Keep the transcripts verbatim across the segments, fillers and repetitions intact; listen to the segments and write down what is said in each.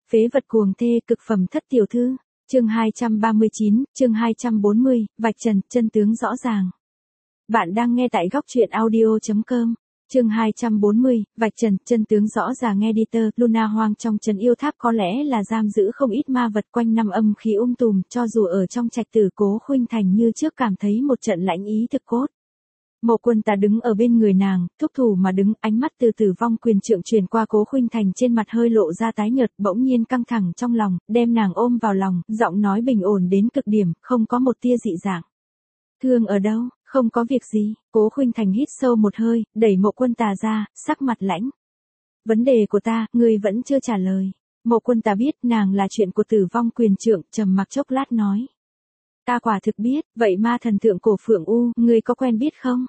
phế vật cuồng thê cực phẩm thất tiểu thư. Chương hai trăm ba mươi chín, chương hai trăm bốn mươi, vạch trần, chân tướng rõ ràng. Bạn đang nghe tại góc truyện audio chấm com. Chương hai trăm bốn mươi, vạch trần, chân tướng rõ ràng. Editor, Luna Hoang trong trấn yêu tháp có lẽ là giam giữ không ít ma vật, quanh năm âm khí um tùm, cho dù ở trong trạch tử Cố Khuynh Thành như trước cảm thấy một trận lãnh ý thực cốt. Mộ Quân Tà đứng ở bên người nàng, thúc thủ mà đứng, ánh mắt từ Tử Vong Quyền Trượng truyền qua Cố Khuynh Thành, trên mặt hơi lộ ra tái nhợt, bỗng nhiên căng thẳng trong lòng, đem nàng ôm vào lòng, giọng nói bình ổn đến cực điểm, không có một tia dị dạng. Thương ở đâu? Không có việc gì. Cố Khuynh Thành hít sâu một hơi, đẩy Mộ Quân Tà ra, sắc mặt lãnh. Vấn đề của ta, ngươi vẫn chưa trả lời. Mộ Quân Tà biết nàng là chuyện của Tử Vong Quyền Trượng, trầm mặc chốc lát nói. Ta quả thực biết, vậy ma thần thượng cổ Phượng U, ngươi có quen biết không?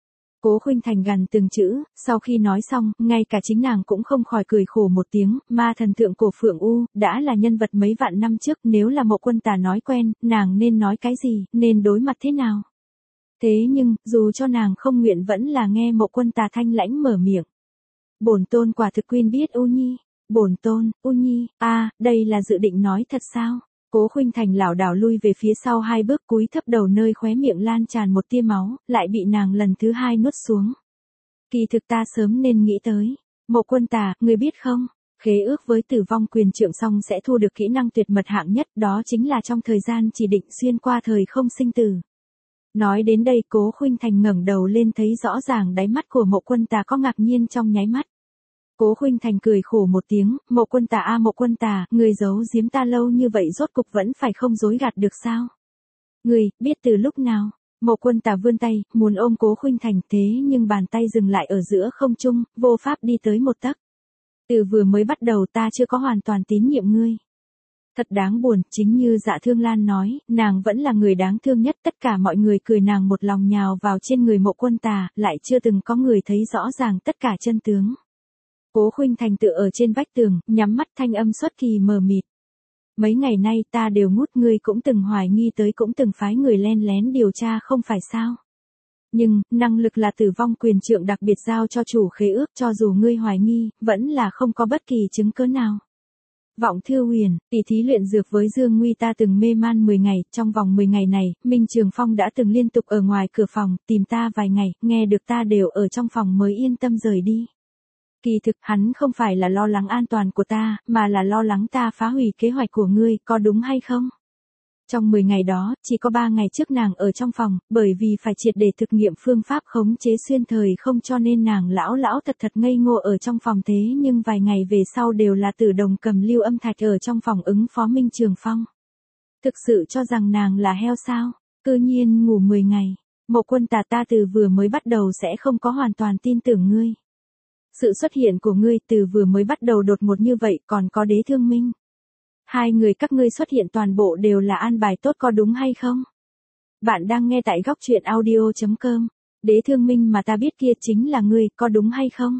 Cố Khuynh Thành gằn từng chữ, sau khi nói xong, ngay cả chính nàng cũng không khỏi cười khổ một tiếng, ma thần thượng cổ Phượng U, đã là nhân vật mấy vạn năm trước, nếu là Mộ Quân Tà nói quen, nàng nên nói cái gì, nên đối mặt thế nào? Thế nhưng, dù cho nàng không nguyện vẫn là nghe Mộ Quân Tà thanh lãnh mở miệng. Bổn tôn quả thực quên biết U Nhi. Bổn tôn, U Nhi, a, à, đây là dự định nói thật sao? Cố Khuynh Thành lảo đảo lui về phía sau hai bước, cúi thấp đầu, nơi khóe miệng lan tràn một tia máu, lại bị nàng lần thứ hai nuốt xuống. Kỳ thực ta sớm nên nghĩ tới. Mộ Quân Tà, ngươi biết không? Khế ước với Tử Vong Quyền Trượng xong sẽ thu được kỹ năng tuyệt mật hạng nhất, đó chính là trong thời gian chỉ định xuyên qua thời không sinh tử. Nói đến đây, Cố Khuynh Thành ngẩng đầu lên, thấy rõ ràng đáy mắt của Mộ Quân Tà có ngạc nhiên trong nháy mắt. Cố Khuynh Thành cười khổ một tiếng, Mộ Quân Tà a à, Mộ Quân Tà, người giấu giếm ta lâu như vậy rốt cục vẫn phải không dối gạt được sao? Người, biết từ lúc nào? Mộ Quân Tà vươn tay, muốn ôm Cố Khuynh Thành, thế nhưng bàn tay dừng lại ở giữa không trung, vô pháp đi tới một tấc. Từ vừa mới bắt đầu ta chưa có hoàn toàn tín nhiệm ngươi. Thật đáng buồn, chính như Dạ Thương Lan nói, nàng vẫn là người đáng thương nhất, tất cả mọi người cười nàng một lòng nhào vào trên người Mộ Quân Tà, lại chưa từng có người thấy rõ ràng tất cả chân tướng. Cố Khuynh Thành tựa ở trên vách tường, nhắm mắt, thanh âm xuất kỳ mờ mịt. Mấy ngày nay ta đều ngút, ngươi cũng từng hoài nghi tới, cũng từng phái người len lén điều tra không phải sao? Nhưng, năng lực là Tử Vong Quyền Trượng đặc biệt giao cho chủ khế ước, cho dù ngươi hoài nghi, vẫn là không có bất kỳ chứng cứ nào. Vọng Thư Huyền, tỷ thí luyện dược với Dương Nguy ta từng mê man mười ngày, trong vòng mười ngày này, Minh Trường Phong đã từng liên tục ở ngoài cửa phòng, tìm ta vài ngày, nghe được ta đều ở trong phòng mới yên tâm rời đi. Kỳ thực, hắn không phải là lo lắng an toàn của ta, mà là lo lắng ta phá hủy kế hoạch của ngươi, có đúng hay không? Trong mười ngày đó, chỉ có ba ngày trước nàng ở trong phòng, bởi vì phải triệt để thực nghiệm phương pháp khống chế xuyên thời không, cho nên nàng lão lão thật thật ngây ngô ở trong phòng, thế nhưng vài ngày về sau đều là Tử Đồng cầm lưu âm thạch ở trong phòng ứng phó Minh Trường Phong. Thực sự cho rằng nàng là heo sao? Cư nhiên ngủ mười ngày. Mộ Quân Tà, ta từ vừa mới bắt đầu sẽ không có hoàn toàn tin tưởng ngươi. Sự xuất hiện của ngươi từ vừa mới bắt đầu đột ngột như vậy, còn có Đế Thương Minh. Hai người các ngươi xuất hiện toàn bộ đều là an bài tốt, có đúng hay không? Bạn đang nghe tại góc truyện audio chấm com. Đế Thương Minh mà ta biết kia chính là ngươi, có đúng hay không?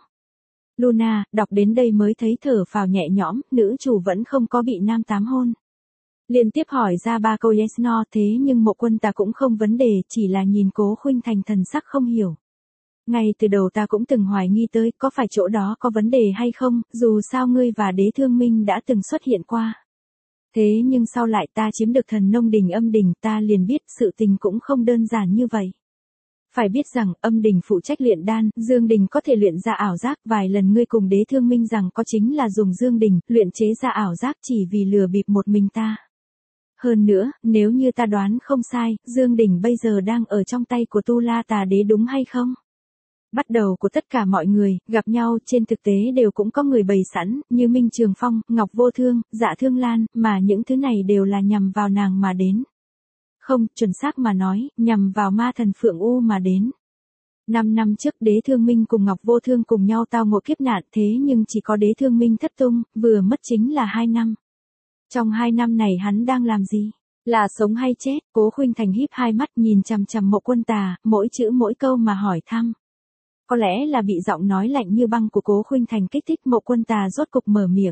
Luna, đọc đến đây mới thấy thở phào nhẹ nhõm, nữ chủ vẫn không có bị nam tám hôn. Liên tiếp hỏi ra ba câu yes no, thế nhưng Mộ Quân Tà cũng không vấn đề, chỉ là nhìn Cố Khuynh Thành thần sắc không hiểu. Ngay từ đầu ta cũng từng hoài nghi tới, có phải chỗ đó có vấn đề hay không, dù sao ngươi và Đế Thương Minh đã từng xuất hiện qua. Thế nhưng sau lại ta chiếm được Thần Nông Đình Âm Đình, ta liền biết sự tình cũng không đơn giản như vậy. Phải biết rằng, Âm Đình phụ trách luyện đan, Dương Đình có thể luyện ra ảo giác, vài lần ngươi cùng Đế Thương Minh rằng có chính là dùng Dương Đình, luyện chế ra ảo giác chỉ vì lừa bịp một mình ta. Hơn nữa, nếu như ta đoán không sai, Dương Đình bây giờ đang ở trong tay của Tu La Tà Đế đúng hay không? Bắt đầu của tất cả mọi người, gặp nhau trên thực tế đều cũng có người bày sẵn, như Minh Trường Phong, Ngọc Vô Thương, Dạ Thương Lan, mà những thứ này đều là nhằm vào nàng mà đến. Không, chuẩn xác mà nói, nhằm vào ma thần Phượng U mà đến. Năm năm trước Đế Thương Minh cùng Ngọc Vô Thương cùng nhau tao ngộ kiếp nạn, thế nhưng chỉ có Đế Thương Minh thất tung, vừa mất chính là hai năm. Trong hai năm này hắn đang làm gì? Là sống hay chết? Cố Khuynh Thành híp hai mắt nhìn chằm chằm Mộ Quân Tà, mỗi chữ mỗi câu mà hỏi thăm. Có lẽ là bị giọng nói lạnh như băng của Cố Khuynh Thành kích thích, Mộ Quân Tà rốt cục mở miệng.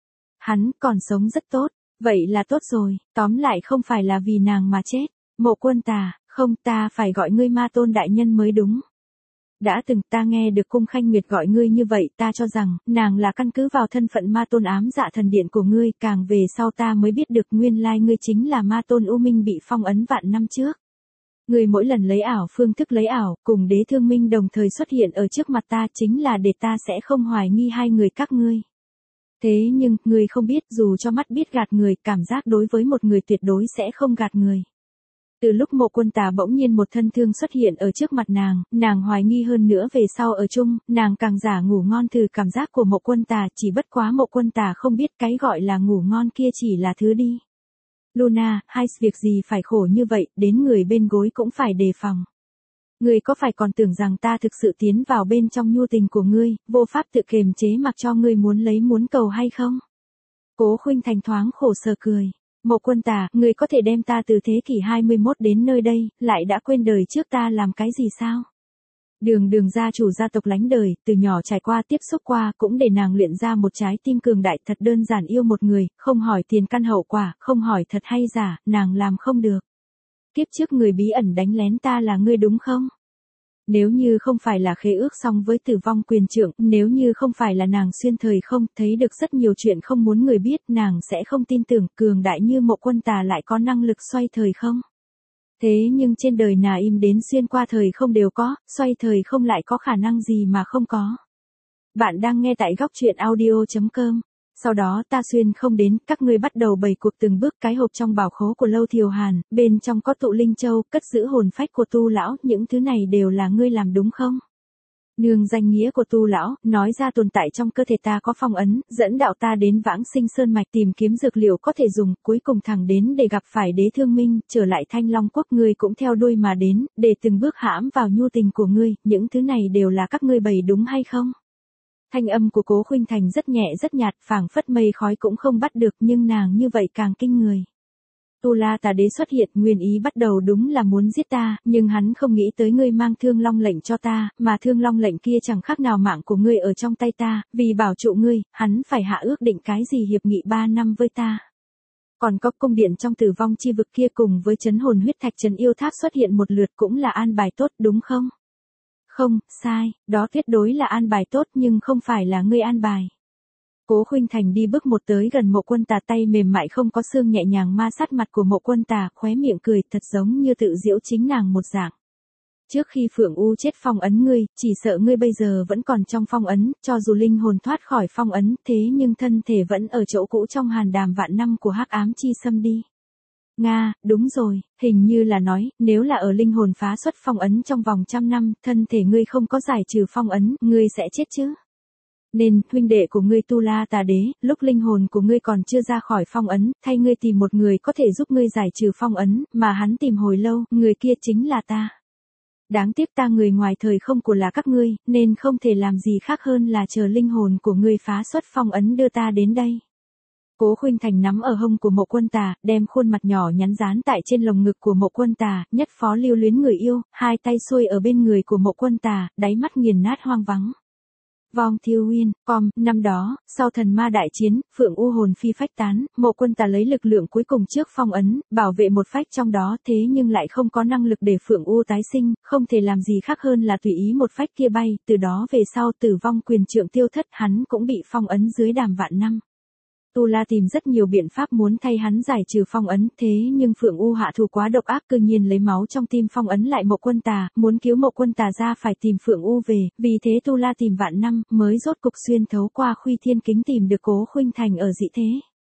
Hắn còn sống rất tốt, vậy là tốt rồi, tóm lại không phải là vì nàng mà chết. Mộ Quân Tà, không, ta phải gọi ngươi Ma Tôn đại nhân mới đúng. Đã từng ta nghe được Cung Khanh Nguyệt gọi ngươi như vậy, ta cho rằng, nàng là căn cứ vào thân phận ma tôn ám dạ thần điện của ngươi, càng về sau ta mới biết được nguyên lai ngươi chính là ma tôn U Minh bị phong ấn vạn năm trước. Ngươi mỗi lần lấy ảo phương thức lấy ảo, cùng đế thương minh đồng thời xuất hiện ở trước mặt ta chính là để ta sẽ không hoài nghi hai người các ngươi. Thế nhưng, ngươi không biết dù cho mắt biết gạt người, cảm giác đối với một người tuyệt đối sẽ không gạt người. Từ lúc Mộ Quân Tà bỗng nhiên một thân thương xuất hiện ở trước mặt nàng, nàng hoài nghi hơn nữa về sau ở chung, nàng càng giả ngủ ngon từ cảm giác của Mộ Quân Tà, chỉ bất quá Mộ Quân Tà không biết cái gọi là ngủ ngon kia chỉ là thứ đi. Luna, hai việc gì phải khổ như vậy, đến người bên gối cũng phải đề phòng. Ngươi có phải còn tưởng rằng ta thực sự tiến vào bên trong nhu tình của ngươi, vô pháp tự kiềm chế mặc cho ngươi muốn lấy muốn cầu hay không? Cố Khuynh Thành thoáng khổ sở cười. Mộ Quân Tà, ngươi có thể đem ta từ thế kỷ hai mươi mốt đến nơi đây, lại đã quên đời trước ta làm cái gì sao? Đường đường gia chủ gia tộc lánh đời, từ nhỏ trải qua tiếp xúc qua, cũng để nàng luyện ra một trái tim cường đại, thật đơn giản yêu một người, không hỏi tiền căn hậu quả, không hỏi thật hay giả, nàng làm không được. Kiếp trước người bí ẩn đánh lén ta là ngươi đúng không? Nếu như không phải là khế ước xong với Tử Vong Quyền Trượng, nếu như không phải là nàng xuyên thời không, thấy được rất nhiều chuyện không muốn người biết, nàng sẽ không tin tưởng cường đại như Mộ Quân Tà lại có năng lực xoay thời không. Thế nhưng trên đời nào im đến xuyên qua thời không đều có, xoay thời không lại có khả năng gì mà không có. Bạn đang nghe tại góc truyện audio chấm com. Sau đó ta xuyên không đến, các ngươi bắt đầu bày cuộc từng bước cái hộp trong bảo khố của Lâu Thiều Hàn, bên trong có tụ linh châu, cất giữ hồn phách của tu lão, những thứ này đều là ngươi làm đúng không? Nương danh nghĩa của tu lão, nói ra tồn tại trong cơ thể ta có phong ấn, dẫn đạo ta đến vãng sinh sơn mạch tìm kiếm dược liệu có thể dùng, cuối cùng thẳng đến để gặp phải đế thương minh, trở lại Thanh Long Quốc ngươi cũng theo đuôi mà đến, để từng bước hãm vào nhu tình của ngươi, những thứ này đều là các ngươi bày đúng hay không? Thanh âm của Cố Khuynh Thành rất nhẹ rất nhạt, phảng phất mây khói cũng không bắt được, nhưng nàng như vậy càng kinh người. Tu La Tà Đế xuất hiện, nguyên ý bắt đầu đúng là muốn giết ta, nhưng hắn không nghĩ tới ngươi mang Thương Long lệnh cho ta, mà Thương Long lệnh kia chẳng khác nào mạng của ngươi ở trong tay ta, vì bảo trụ ngươi, hắn phải hạ ước định cái gì hiệp nghị ba năm với ta. Còn có cung điện trong Tử Vong chi vực kia cùng với trấn hồn huyết thạch trấn yêu tháp xuất hiện một lượt cũng là an bài tốt đúng không? Không, sai, đó tuyệt đối là an bài tốt nhưng không phải là ngươi an bài. Cố Khuynh Thành đi bước một tới gần Mộ Quân Tà, tay mềm mại không có xương nhẹ nhàng ma sát mặt của Mộ Quân Tà, khóe miệng cười thật giống như tự giễu chính nàng một dạng. Trước khi Phượng U chết phong ấn ngươi, chỉ sợ ngươi bây giờ vẫn còn trong phong ấn, cho dù linh hồn thoát khỏi phong ấn, thế nhưng thân thể vẫn ở chỗ cũ trong hàn đàm vạn năm của hắc ám chi xâm đi. Nga, đúng rồi, hình như là nói, nếu là ở linh hồn phá xuất phong ấn trong vòng trăm năm, thân thể ngươi không có giải trừ phong ấn, ngươi sẽ chết chứ. Nên, huynh đệ của ngươi Tu La Tà Đế, lúc linh hồn của ngươi còn chưa ra khỏi phong ấn, thay ngươi tìm một người có thể giúp ngươi giải trừ phong ấn, mà hắn tìm hồi lâu, người kia chính là ta. Đáng tiếc ta người ngoài thời không của là các ngươi, nên không thể làm gì khác hơn là chờ linh hồn của ngươi phá xuất phong ấn đưa ta đến đây. Cố Khuynh Thành nắm ở hông của Mộ Quân Tà, đem khuôn mặt nhỏ nhắn dán tại trên lồng ngực của Mộ Quân Tà, nhất phó lưu luyến người yêu, hai tay xuôi ở bên người của Mộ Quân Tà, đáy mắt nghiền nát hoang vắng. Vong Thiêu Uyên, com, năm đó, sau thần ma đại chiến, Phượng U hồn phi phách tán, Mộ Quân Tà lấy lực lượng cuối cùng trước phong ấn, bảo vệ một phách trong đó, thế nhưng lại không có năng lực để Phượng U tái sinh, không thể làm gì khác hơn là tùy ý một phách kia bay, từ đó về sau Tử Vong Quyền Trượng tiêu thất, hắn cũng bị phong ấn dưới đàm vạn năm. Tu La tìm rất nhiều biện pháp muốn thay hắn giải trừ phong ấn, thế nhưng Phượng U hạ thủ quá độc ác, cư nhiên lấy máu trong tim phong ấn lại Mộ Quân Tà, muốn cứu Mộ Quân Tà ra phải tìm Phượng U về, vì thế Tu La tìm vạn năm, mới rốt cục xuyên thấu qua Khuy Thiên Kính tìm được Cố Khuynh Thành ở dị thế.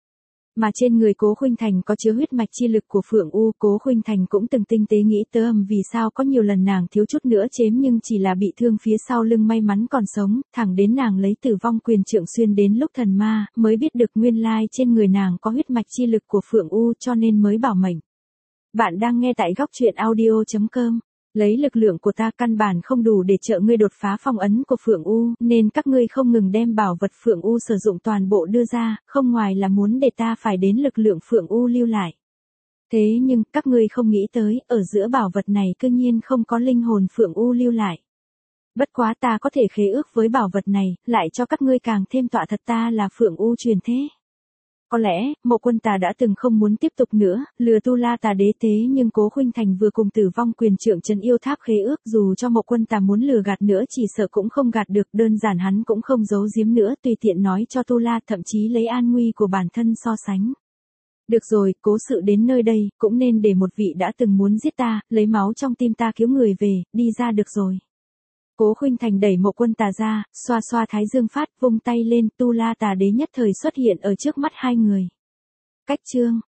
Mà trên người Cố Khuynh Thành có chứa huyết mạch chi lực của Phượng U, Cố Khuynh Thành cũng từng tinh tế nghĩ tới âm vì sao có nhiều lần nàng thiếu chút nữa chém nhưng chỉ là bị thương phía sau lưng may mắn còn sống, thẳng đến nàng lấy Tử Vong Quyền Trượng xuyên đến lúc thần ma, mới biết được nguyên lai trên người nàng có huyết mạch chi lực của Phượng U cho nên mới bảo mệnh. Bạn đang nghe tại góc truyện audio chấm com. Lấy lực lượng của ta căn bản không đủ để trợ ngươi đột phá phong ấn của Phượng U, nên các ngươi không ngừng đem bảo vật Phượng U sử dụng toàn bộ đưa ra, không ngoài là muốn để ta phải đến lực lượng Phượng U lưu lại. Thế nhưng, các ngươi không nghĩ tới, ở giữa bảo vật này cư nhiên không có linh hồn Phượng U lưu lại. Bất quá ta có thể khế ước với bảo vật này, lại cho các ngươi càng thêm tọa thật ta là Phượng U truyền thế. Có lẽ, Mộ Quân Tà đã từng không muốn tiếp tục nữa, lừa Tu La Tà Đế thế nhưng Cố Khuynh Thành vừa cùng Tử Vong Quyền Trượng trấn yêu tháp khế ước, dù cho Mộ Quân Tà muốn lừa gạt nữa chỉ sợ cũng không gạt được, đơn giản hắn cũng không giấu giếm nữa, tùy tiện nói cho Tu La, thậm chí lấy an nguy của bản thân so sánh. Được rồi, cố sự đến nơi đây, cũng nên để một vị đã từng muốn giết ta, lấy máu trong tim ta cứu người về, đi ra được rồi. Cố Khuynh Thành đẩy Mộ Quân Tà ra, xoa xoa thái dương phát, vung tay lên, Tu La Tà Đế nhất thời xuất hiện ở trước mắt hai người. Cách chương